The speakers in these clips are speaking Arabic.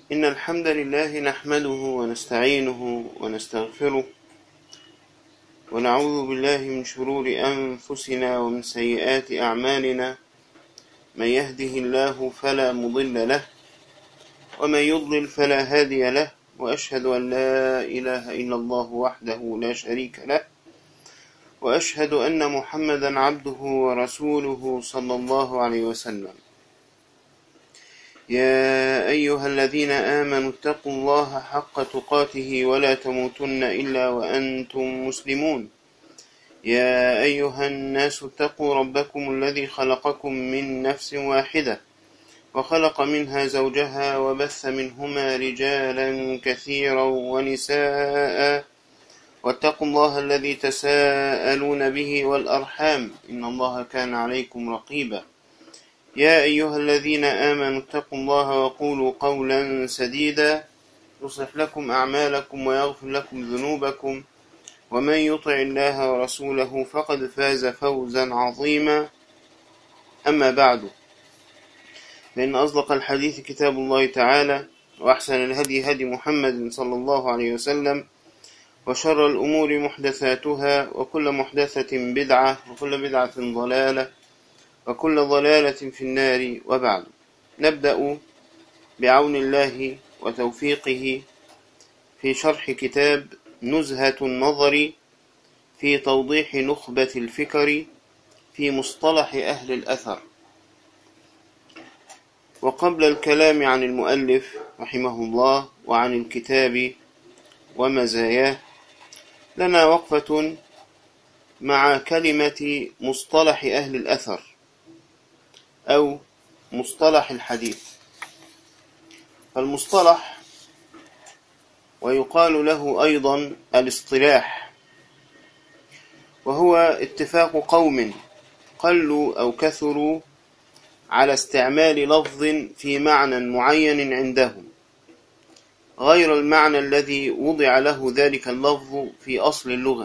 إن الحمد لله نحمده ونستعينه ونستغفره ونعوذ بالله من شرور أنفسنا ومن سيئات أعمالنا. من يهده الله فلا مضل له ومن يضلل فلا هادي له، وأشهد أن لا إله إلا الله وحده لا شريك له، وأشهد أن محمدا عبده ورسوله صلى الله عليه وسلم. يا أيها الذين آمنوا اتقوا الله حق تقاته ولا تموتن إلا وأنتم مسلمون. يا أيها الناس اتقوا ربكم الذي خلقكم من نفس واحدة وخلق منها زوجها وبث منهما رجالا كثيرا ونساء، واتقوا الله الذي تساءلون به والأرحام إن الله كان عليكم رقيبا. يا أيها الذين آمنوا اتقوا الله وقولوا قولا سديدا يصلح لكم أعمالكم ويغفر لكم ذنوبكم، ومن يطع الله ورسوله فقد فاز فوزا عظيما. أما بعد، فإن أصدق الحديث كتاب الله تعالى، وأحسن الهدي هدي محمد صلى الله عليه وسلم، وشر الأمور محدثاتها، وكل محدثة بدعة، وكل بدعة ضلالة، وكل ضلالة في النار. وبعد، نبدأ بعون الله وتوفيقه في شرح كتاب نزهة النظر في توضيح نخبة الفكر في مصطلح أهل الأثر. وقبل الكلام عن المؤلف رحمه الله وعن الكتاب ومزاياه، لنا وقفة مع كلمة مصطلح أهل الأثر أو مصطلح الحديث. فالمصطلح ويقال له أيضا الاصطلاح، وهو اتفاق قوم قلوا أو كثروا على استعمال لفظ في معنى معين عندهم غير المعنى الذي وضع له ذلك اللفظ في أصل اللغة،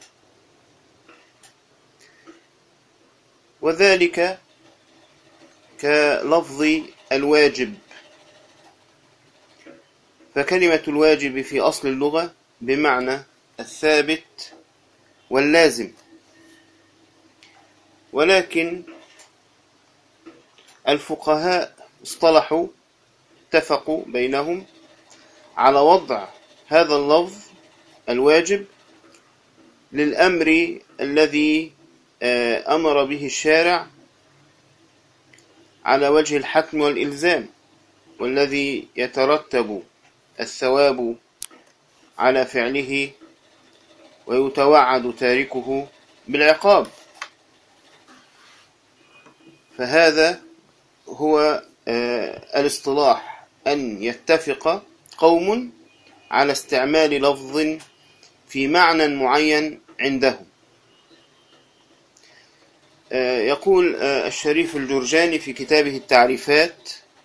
وذلك كلفظ الواجب. فكلمة الواجب في أصل اللغة بمعنى الثابت واللازم، ولكن الفقهاء اصطلحوا اتفقوا بينهم على وضع هذا اللفظ الواجب للأمر الذي أمر به الشارع على وجه الحتم والإلزام، والذي يترتب الثواب على فعله ويتوعد تاركه بالعقاب. فهذا هو الاصطلاح، أن يتفق قوم على استعمال لفظ في معنى معين عندهم. يقول الشريف الجرجاني في كتابه التعريفات: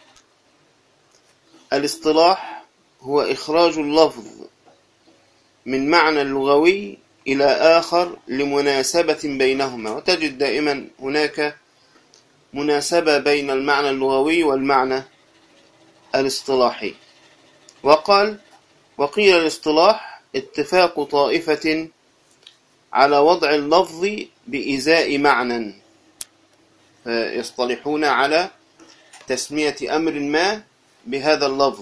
الاصطلاح هو إخراج اللفظ من معنى اللغوي إلى آخر لمناسبة بينهما. وتجد دائما هناك مناسبة بين المعنى اللغوي والمعنى الاصطلاحي. وقيل الاصطلاح اتفاق طائفة على وضع اللفظ بإزاء معنى، فيصطلحون على تسمية أمر ما بهذا اللفظ.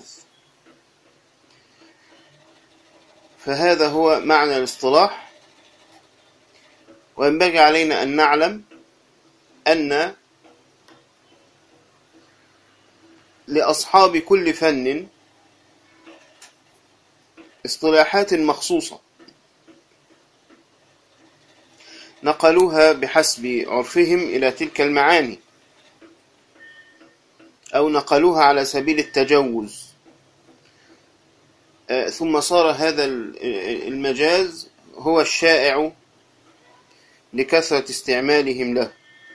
فهذا هو معنى الاصطلاح. وينبغي علينا أن نعلم أن لأصحاب كل فن اصطلاحات مخصوصة نقلوها بحسب عرفهم إلى تلك المعاني، أو نقلوها على سبيل التجوز، ثم صار هذا المجاز هو الشائع لكثرة استعمالهم له.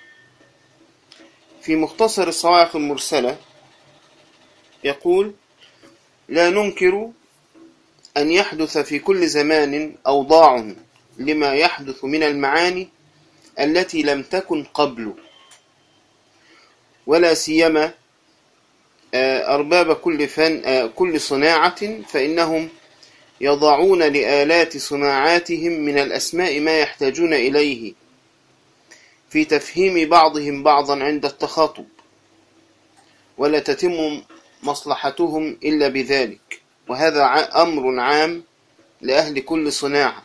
في مختصر الصواعق المرسلة يقول: لا ننكر أن يحدث في كل زمان أوضاع لما يحدث من المعاني التي لم تكن قبل، ولا سيما أرباب كل صناعة فإنهم يضعون لآلات صناعاتهم من الأسماء ما يحتاجون إليه في تفهيم بعضهم بعضا عند التخاطب، ولا تتم مصلحتهم إلا بذلك. وهذا أمر عام لأهل كل صناعة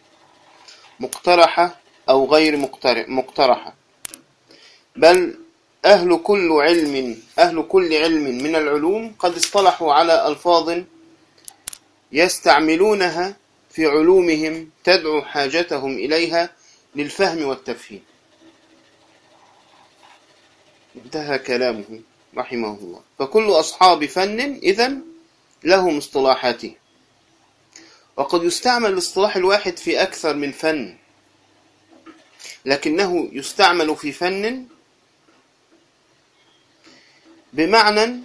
مقترحة أو غير مقترحة، بل أهل كل علم من العلوم قد اصطلحوا على ألفاظ يستعملونها في علومهم تدعو حاجتهم إليها للفهم والتفهيم. انتهى كلامه رحمه الله. فكل أصحاب فن إذن لهم اصطلاحاته، وقد يستعمل الاصطلاح الواحد في أكثر من فن، لكنه يستعمل في فن بمعنى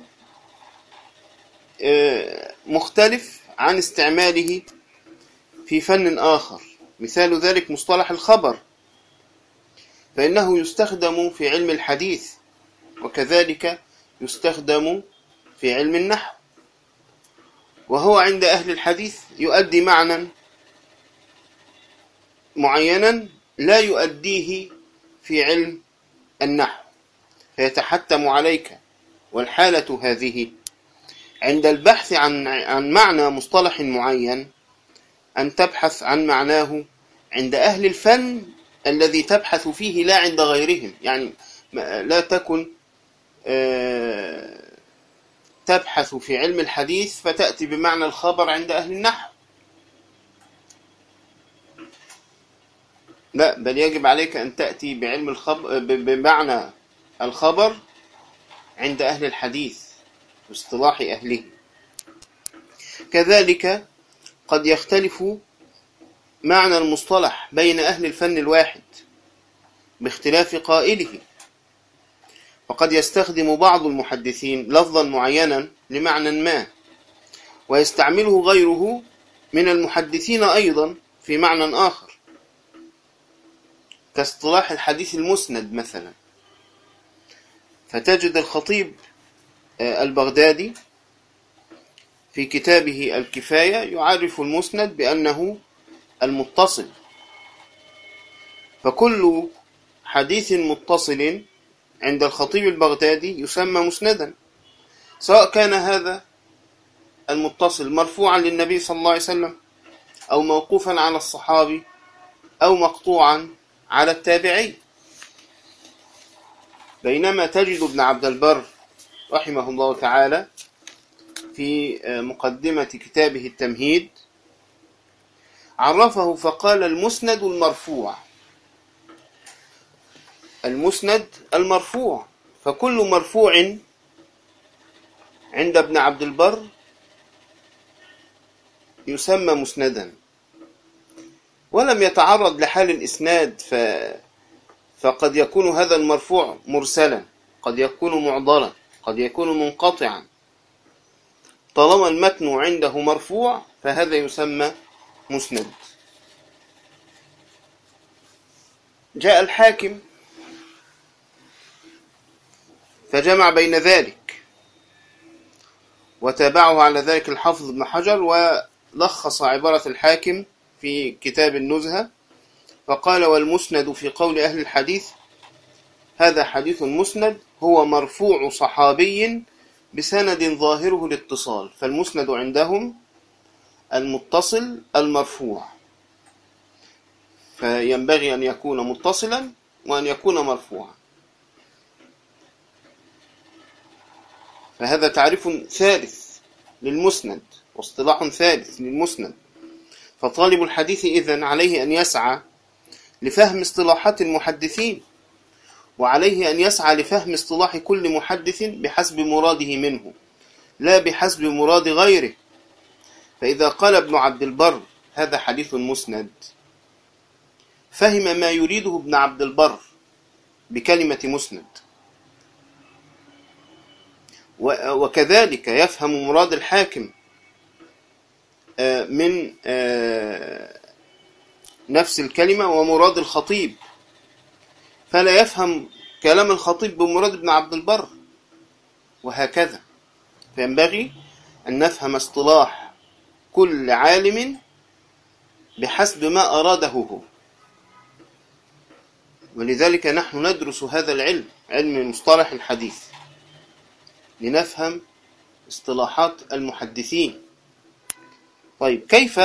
مختلف عن استعماله في فن آخر. مثال ذلك مصطلح الخبر، فإنه يستخدم في علم الحديث، وكذلك يستخدم في علم النحو، وهو عند أهل الحديث يؤدي معنى معينا لا يؤديه في علم النحو، فيتحتم عليك. والحالة هذه عند البحث عن معنى مصطلح معين أن تبحث عن معناه عند أهل الفن الذي تبحث فيه لا عند غيرهم. يعني لا تكن تبحث في علم الحديث فتأتي بمعنى الخبر عند أهل النحو، لا، بل يجب عليك أن تأتي بمعنى الخبر عند أهل الحديث باصطلاح أهله. كذلك قد يختلف معنى المصطلح بين أهل الفن الواحد باختلاف قائله، فقد يستخدم بعض المحدثين لفظا معينا لمعنى ما، ويستعمله غيره من المحدثين أيضا في معنى آخر، كاصطلاح الحديث المسند مثلا. فتجد الخطيب البغدادي في كتابه الكفاية يعرف المسند بأنه المتصل، فكل حديث متصل عند الخطيب البغدادي يسمى مسندا، سواء كان هذا المتصل مرفوعا للنبي صلى الله عليه وسلم، أو موقوفا على الصحابي، أو مقطوعا على التابعي. بينما تجد ابن عبد البر رحمه الله تعالى في مقدمة كتابه التمهيد عرفه فقال: المسند المرفوع. المسند المرفوع، فكل مرفوع عند ابن عبد البر يسمى مسندا، ولم يتعرض لحال الإسناد، فقد يكون هذا المرفوع مرسلا، قد يكون معضلا، قد يكون منقطعا. طالما المتن عنده مرفوع فهذا يسمى مسند. جاء الحاكم فجمع بين ذلك، وتابعه على ذلك الحافظ ابن حجر، ولخص عبارة الحاكم في كتاب النزهة فقال: والمسند في قول أهل الحديث هذا حديث مسند هو مرفوع صحابي بسند ظاهره الاتصال. فالمسند عندهم المتصل المرفوع، فينبغي أن يكون متصلا وأن يكون مرفوعا. فهذا تعريف ثالث للمسند واصطلاح ثالث للمسند. فطالب الحديث إذن عليه أن يسعى لفهم اصطلاحات المحدثين، وعليه أن يسعى لفهم اصطلاح كل محدث بحسب مراده منه، لا بحسب مراد غيره. فإذا قال ابن عبد البر هذا حديث مسند، فهم ما يريده ابن عبد البر بكلمة مسند، وكذلك يفهم مراد الحاكم من نفس الكلمة ومراد الخطيب، فلا يفهم كلام الخطيب بمراد ابن عبد البر، وهكذا. فينبغي أن نفهم اصطلاح كل عالم بحسب ما أراده هو. ولذلك نحن ندرس هذا العلم، علم مصطلح الحديث، لنفهم اصطلاحات المحدثين. طيب، كيف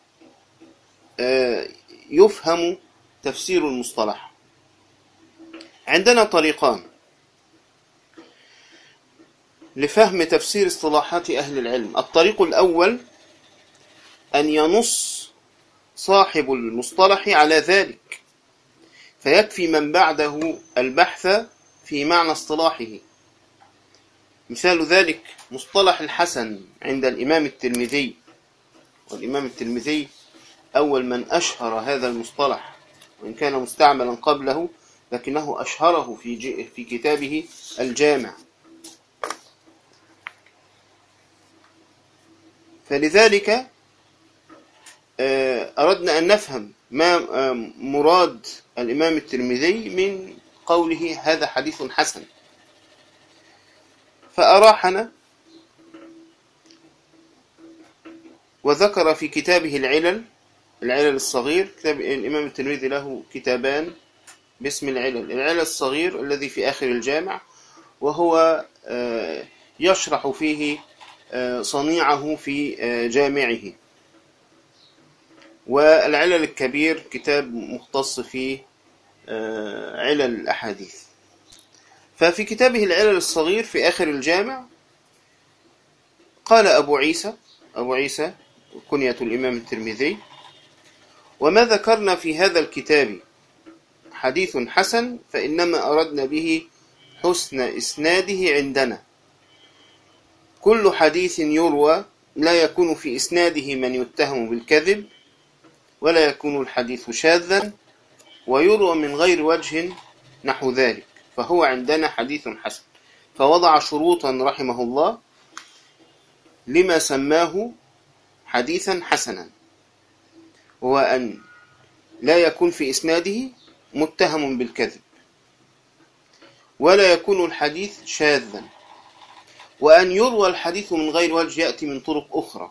يفهم تفسير المصطلح؟ عندنا طريقان لفهم تفسير اصطلاحات أهل العلم. الطريق الأول أن ينص صاحب المصطلح على ذلك، فيكفي من بعده البحث في معنى اصطلاحه. مثال ذلك مصطلح الحسن عند الإمام الترمذي، والإمام الترمذي أول من أشهر هذا المصطلح، وإن كان مستعملا قبله لكنه أشهره في كتابه الجامع. فلذلك أردنا أن نفهم ما مراد الإمام الترمذي من قوله هذا حديث حسن، فأراحنا وذكر في كتابه العلل الصغير. كتاب الإمام الترمذي له كتابان باسم العلل الصغير الذي في آخر الجامع، وهو يشرح فيه صنيعه في جامعه. والعلل الكبير كتاب مختص في علل الأحاديث. ففي كتابه العلل الصغير في آخر الجامع قال أبو عيسى كنية الإمام الترمذي: وما ذكرنا في هذا الكتاب حديث حسن فإنما أردنا به حسن إسناده عندنا. كل حديث يروى لا يكون في إسناده من يتهم بالكذب، ولا يكون الحديث شاذا، ويروى من غير وجه نحو ذلك، فهو عندنا حديث حسن. فوضع شروطا رحمه الله لما سماه حديثا حسنا، وهو أن لا يكون في إسناده متهم بالكذب، ولا يكون الحديث شاذا، وأن يروى الحديث من غير وجه يأتي من طرق أخرى،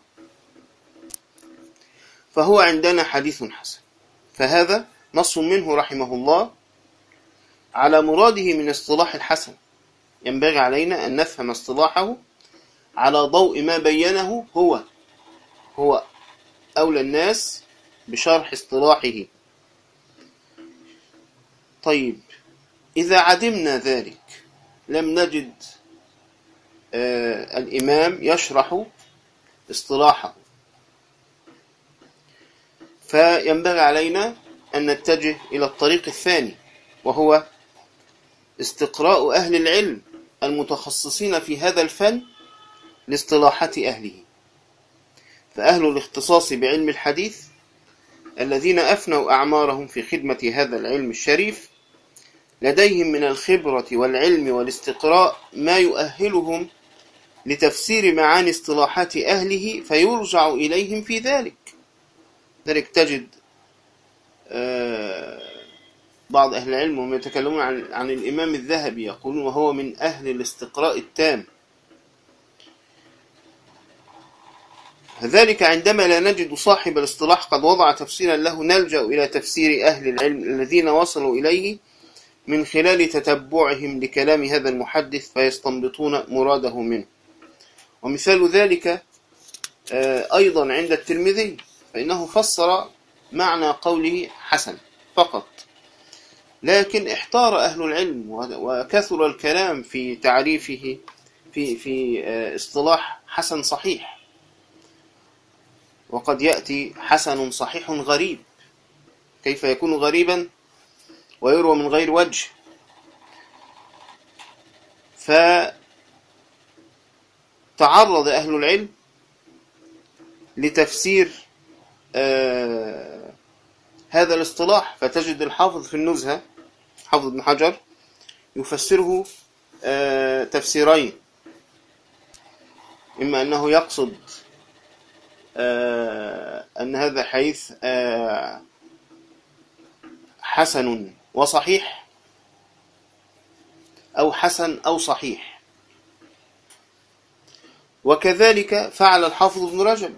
فهو عندنا حديث حسن. فهذا نص منه رحمه الله على مراده من اصطلاح الحسن. ينبغي علينا أن نفهم اصطلاحه على ضوء ما بينه هو أولى الناس بشرح اصطلاحه. طيب، إذا عدمنا ذلك لم نجد الإمام يشرح اصطلاحه، فينبغي علينا أن نتجه إلى الطريق الثاني، وهو استقراء أهل العلم المتخصصين في هذا الفن لاصطلاحات أهله. فأهل الاختصاص بعلم الحديث الذين أفنوا أعمارهم في خدمة هذا العلم الشريف لديهم من الخبرة والعلم والاستقراء ما يؤهلهم لتفسير معاني اصطلاحات أهله، فيرجع إليهم في ذلك. ذلك تجد بعض أهل العلم وهم يتكلمون عن الإمام الذهبي يقولون وهو من أهل الاستقراء التام. ذلك عندما لا نجد صاحب الاصطلاح قد وضع تفسيرا له نلجأ إلى تفسير أهل العلم الذين وصلوا إليه من خلال تتبعهم لكلام هذا المحدث فيستنبطون مراده منه. ومثال ذلك أيضا عند الترمذي، فإنه فسر معنى قوله حسن فقط، لكن احتار أهل العلم وكثر الكلام في تعريفه في اصطلاح حسن صحيح، وقد يأتي حسن صحيح غريب. كيف يكون غريبا ويروى من غير وجه؟ فتعرض أهل العلم لتفسير هذا الاصطلاح، فتجد الحافظ في النزهة حافظ بن حجر يفسره تفسيرين: إما أنه يقصد أن هذا حديث حسن وصحيح، أو حسن أو صحيح. وكذلك فعل الحافظ ابن رجب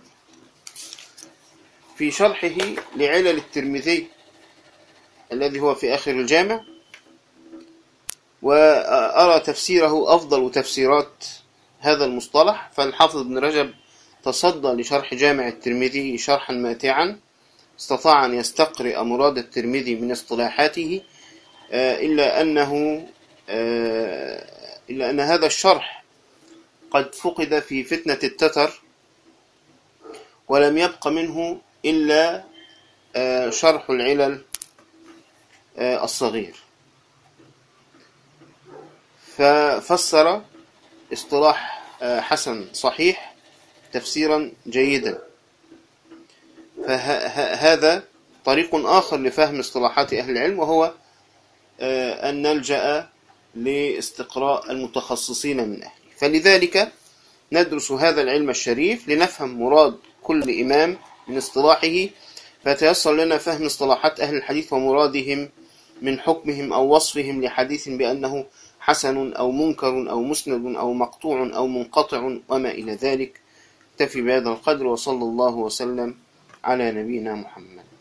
في شرحه لعلل الترمذي الذي هو في آخر الجامع، وأرى تفسيره أفضل تفسيرات هذا المصطلح. فالحافظ ابن رجب تصدى لشرح جامع الترمذي شرحا ماتعا، استطاع أن يستقرئ مراد الترمذي من اصطلاحاته، إلا أن هذا الشرح قد فقد في فتنة التتر، ولم يبق منه إلا شرح العلل الصغير، ففسر اصطلاح حسن صحيح تفسيرا جيدا. فهذا طريق آخر لفهم اصطلاحات أهل العلم، وهو أن نلجأ لاستقراء المتخصصين من أهله. فلذلك ندرس هذا العلم الشريف لنفهم مراد كل إمام من اصطلاحه، فتيسر لنا فهم اصطلاحات أهل الحديث ومرادهم من حكمهم أو وصفهم لحديث بأنه حسن أو منكر أو مسند أو مقطوع أو منقطع وما إلى ذلك. اكتفي بهذا القدر، وصلى الله وسلم على نبينا محمد.